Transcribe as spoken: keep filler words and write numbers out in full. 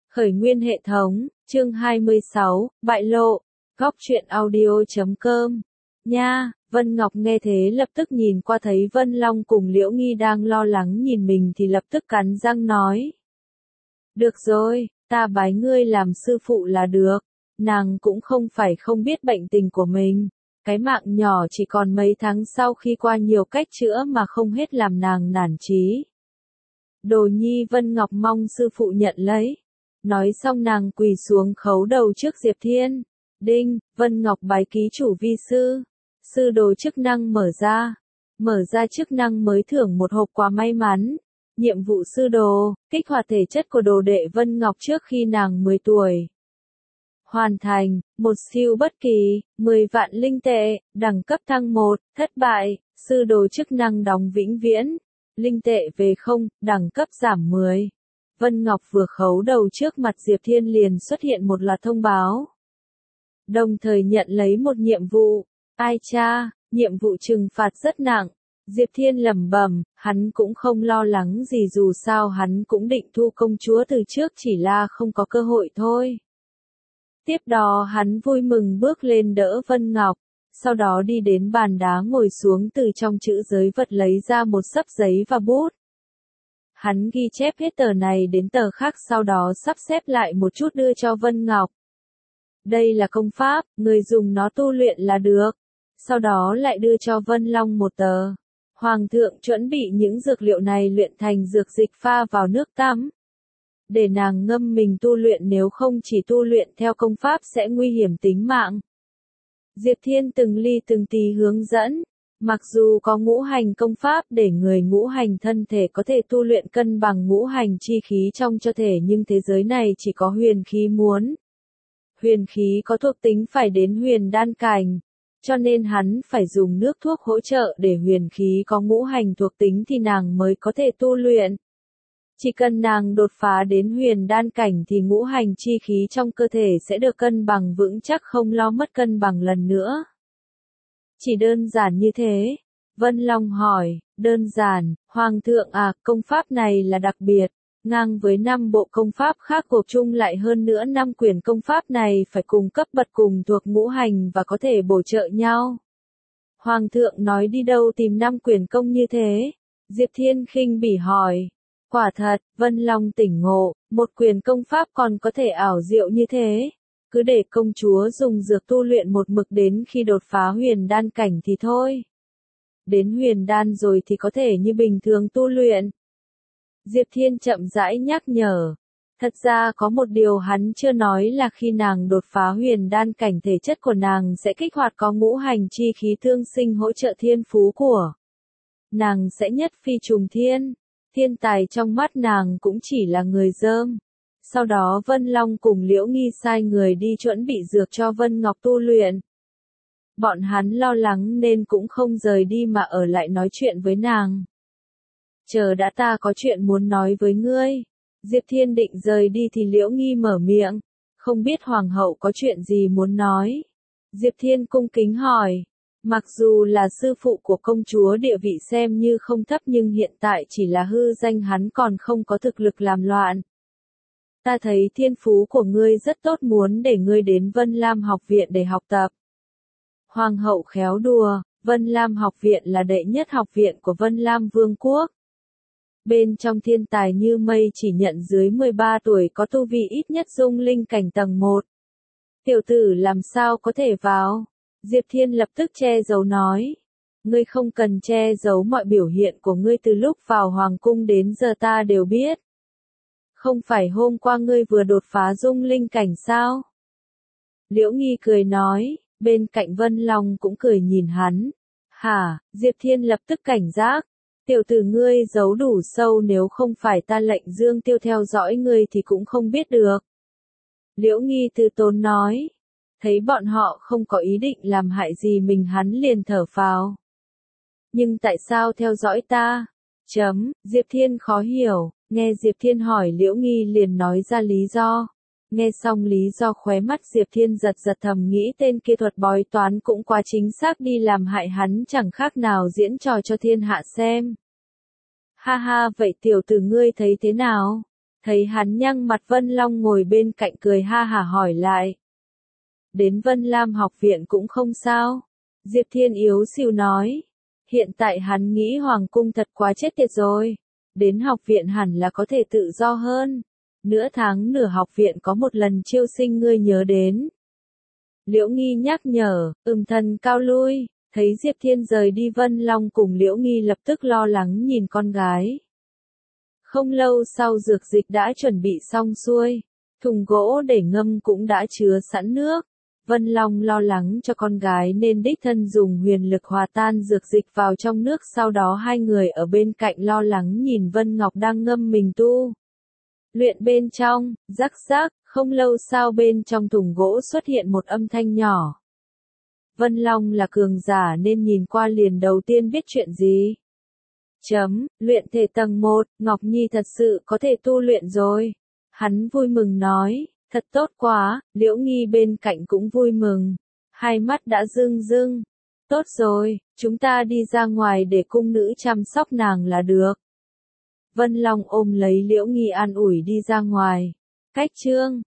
Khởi nguyên hệ thống, chương hai mươi sáu, bại lộ, góc truyện audio chấm com. Nha, Vân Ngọc nghe thế lập tức nhìn qua thấy Vân Long cùng Liễu Nghi đang lo lắng nhìn mình thì lập tức cắn răng nói. Được rồi, ta bái ngươi làm sư phụ là được, nàng cũng không phải không biết bệnh tình của mình. Cái mạng nhỏ chỉ còn mấy tháng sau khi qua nhiều cách chữa mà không hết làm nàng nản chí. Đồ nhi Vân Ngọc mong sư phụ nhận lấy. Nói xong nàng quỳ xuống khấu đầu trước Diệp Thiên. Đinh, Vân Ngọc bái ký chủ vi sư. Sư đồ chức năng mở ra. Mở ra chức năng mới thưởng một hộp quà may mắn. Nhiệm vụ sư đồ, kích hoạt thể chất của đồ đệ Vân Ngọc trước khi nàng mười tuổi. Hoàn thành, một siêu bất kỳ, mười vạn linh tệ, đẳng cấp thăng một, thất bại, sư đồ chức năng đóng vĩnh viễn. Linh tệ về không, đẳng cấp giảm mười. Vân Ngọc vừa khấu đầu trước mặt Diệp Thiên liền xuất hiện một loạt thông báo. Đồng thời nhận lấy một nhiệm vụ. Ai cha, nhiệm vụ trừng phạt rất nặng. Diệp Thiên lẩm bẩm, hắn cũng không lo lắng gì dù sao hắn cũng định thu công chúa từ trước chỉ là không có cơ hội thôi. Tiếp đó hắn vui mừng bước lên đỡ Vân Ngọc, sau đó đi đến bàn đá ngồi xuống từ trong chữ giới vật lấy ra một xấp giấy và bút. Hắn ghi chép hết tờ này đến tờ khác sau đó sắp xếp lại một chút đưa cho Vân Ngọc. Đây là công pháp, người dùng nó tu luyện là được. Sau đó lại đưa cho Vân Long một tờ. Hoàng thượng chuẩn bị những dược liệu này luyện thành dược dịch pha vào nước tắm. Để nàng ngâm mình tu luyện nếu không chỉ tu luyện theo công pháp sẽ nguy hiểm tính mạng. Diệp Thiên từng ly từng tí hướng dẫn. Mặc dù có ngũ hành công pháp để người ngũ hành thân thể có thể tu luyện cân bằng ngũ hành chi khí trong cơ thể nhưng thế giới này chỉ có huyền khí muốn. Huyền khí có thuộc tính phải đến huyền đan cảnh, cho nên hắn phải dùng nước thuốc hỗ trợ để huyền khí có ngũ hành thuộc tính thì nàng mới có thể tu luyện. Chỉ cần nàng đột phá đến huyền đan cảnh thì ngũ hành chi khí trong cơ thể sẽ được cân bằng vững chắc không lo mất cân bằng lần nữa. Chỉ đơn giản như thế. Vân Long hỏi, đơn giản, Hoàng thượng à, công pháp này là đặc biệt, ngang với năm bộ công pháp khác gộp chung lại hơn nữa năm quyển công pháp này phải cùng cấp bậc cùng thuộc ngũ hành và có thể bổ trợ nhau. Hoàng thượng nói đi đâu tìm năm quyển công như thế? Diệp Thiên khinh bỉ hỏi. Quả thật, Vân Long tỉnh ngộ, một quyển công pháp còn có thể ảo diệu như thế. Cứ để công chúa dùng dược tu luyện một mực đến khi đột phá huyền đan cảnh thì thôi. Đến huyền đan rồi thì có thể như bình thường tu luyện. Diệp Thiên chậm rãi nhắc nhở. Thật ra có một điều hắn chưa nói là khi nàng đột phá huyền đan cảnh thể chất của nàng sẽ kích hoạt có ngũ hành chi khí thương sinh hỗ trợ thiên phú của. Nàng sẽ nhất phi trùng thiên. Thiên tài trong mắt nàng cũng chỉ là người dơm. Sau đó Vân Long cùng Liễu Nghi sai người đi chuẩn bị dược cho Vân Ngọc tu luyện. Bọn hắn lo lắng nên cũng không rời đi mà ở lại nói chuyện với nàng. Chờ đã, ta có chuyện muốn nói với ngươi. Diệp Thiên định rời đi thì Liễu Nghi mở miệng. Không biết Hoàng hậu có chuyện gì muốn nói. Diệp Thiên cung kính hỏi. Mặc dù là sư phụ của công chúa địa vị xem như không thấp nhưng hiện tại chỉ là hư danh hắn còn không có thực lực làm loạn. Ta thấy thiên phú của ngươi rất tốt muốn để ngươi đến Vân Lam học viện để học tập. Hoàng hậu khéo đùa, Vân Lam học viện là đệ nhất học viện của Vân Lam Vương quốc. Bên trong thiên tài như mây chỉ nhận dưới mười ba tuổi có tu vi ít nhất dung linh cảnh tầng một. Tiểu tử làm sao có thể vào? Diệp Thiên lập tức che giấu nói. Ngươi không cần che giấu mọi biểu hiện của ngươi từ lúc vào hoàng cung đến giờ ta đều biết. Không phải hôm qua ngươi vừa đột phá dung linh cảnh sao? Liễu Nghi cười nói, bên cạnh Vân Long cũng cười nhìn hắn. Hả, Diệp Thiên lập tức cảnh giác. Tiểu tử ngươi giấu đủ sâu nếu không phải ta lệnh Dương Tiêu theo dõi ngươi thì cũng không biết được. Liễu Nghi từ tốn nói. Thấy bọn họ không có ý định làm hại gì mình hắn liền thở phào. Nhưng tại sao theo dõi ta? Chấm, Diệp Thiên khó hiểu. Nghe Diệp Thiên hỏi Liễu Nghi liền nói ra lý do. Nghe xong lý do khóe mắt Diệp Thiên giật giật thầm nghĩ tên kia thuật bói toán cũng quá chính xác đi làm hại hắn chẳng khác nào diễn trò cho thiên hạ xem. Ha ha vậy tiểu tử ngươi thấy thế nào? Thấy hắn nhăn mặt, Vân Long ngồi bên cạnh cười ha hả hỏi lại. Đến Vân Lam học viện cũng không sao. Diệp Thiên yếu xìu nói. Hiện tại hắn nghĩ Hoàng cung thật quá chết tiệt rồi. Đến học viện hẳn là có thể tự do hơn. Nửa tháng nửa học viện có một lần chiêu sinh, ngươi nhớ đến. Liễu Nghi nhắc nhở, ừm thần cao lui. Thấy Diệp Thiên rời đi, Vân Long cùng Liễu Nghi lập tức lo lắng nhìn con gái. Không lâu sau dược dịch đã chuẩn bị xong xuôi. Thùng gỗ để ngâm cũng đã chứa sẵn nước. Vân Long lo lắng cho con gái nên đích thân dùng huyền lực hòa tan dược dịch vào trong nước, sau đó hai người ở bên cạnh lo lắng nhìn Vân Ngọc đang ngâm mình tu luyện bên trong, rắc rắc, không lâu sau bên trong thùng gỗ xuất hiện một âm thanh nhỏ. Vân Long là cường giả nên nhìn qua liền đầu tiên biết chuyện gì. Chấm, luyện thể tầng một, Ngọc Nhi thật sự có thể tu luyện rồi. Hắn vui mừng nói, thật tốt quá, Liễu Nghi bên cạnh cũng vui mừng. Hai mắt đã rưng rưng. Tốt rồi, chúng ta đi ra ngoài để cung nữ chăm sóc nàng là được. Vân Long ôm lấy Liễu Nghi an ủi đi ra ngoài. Cách chương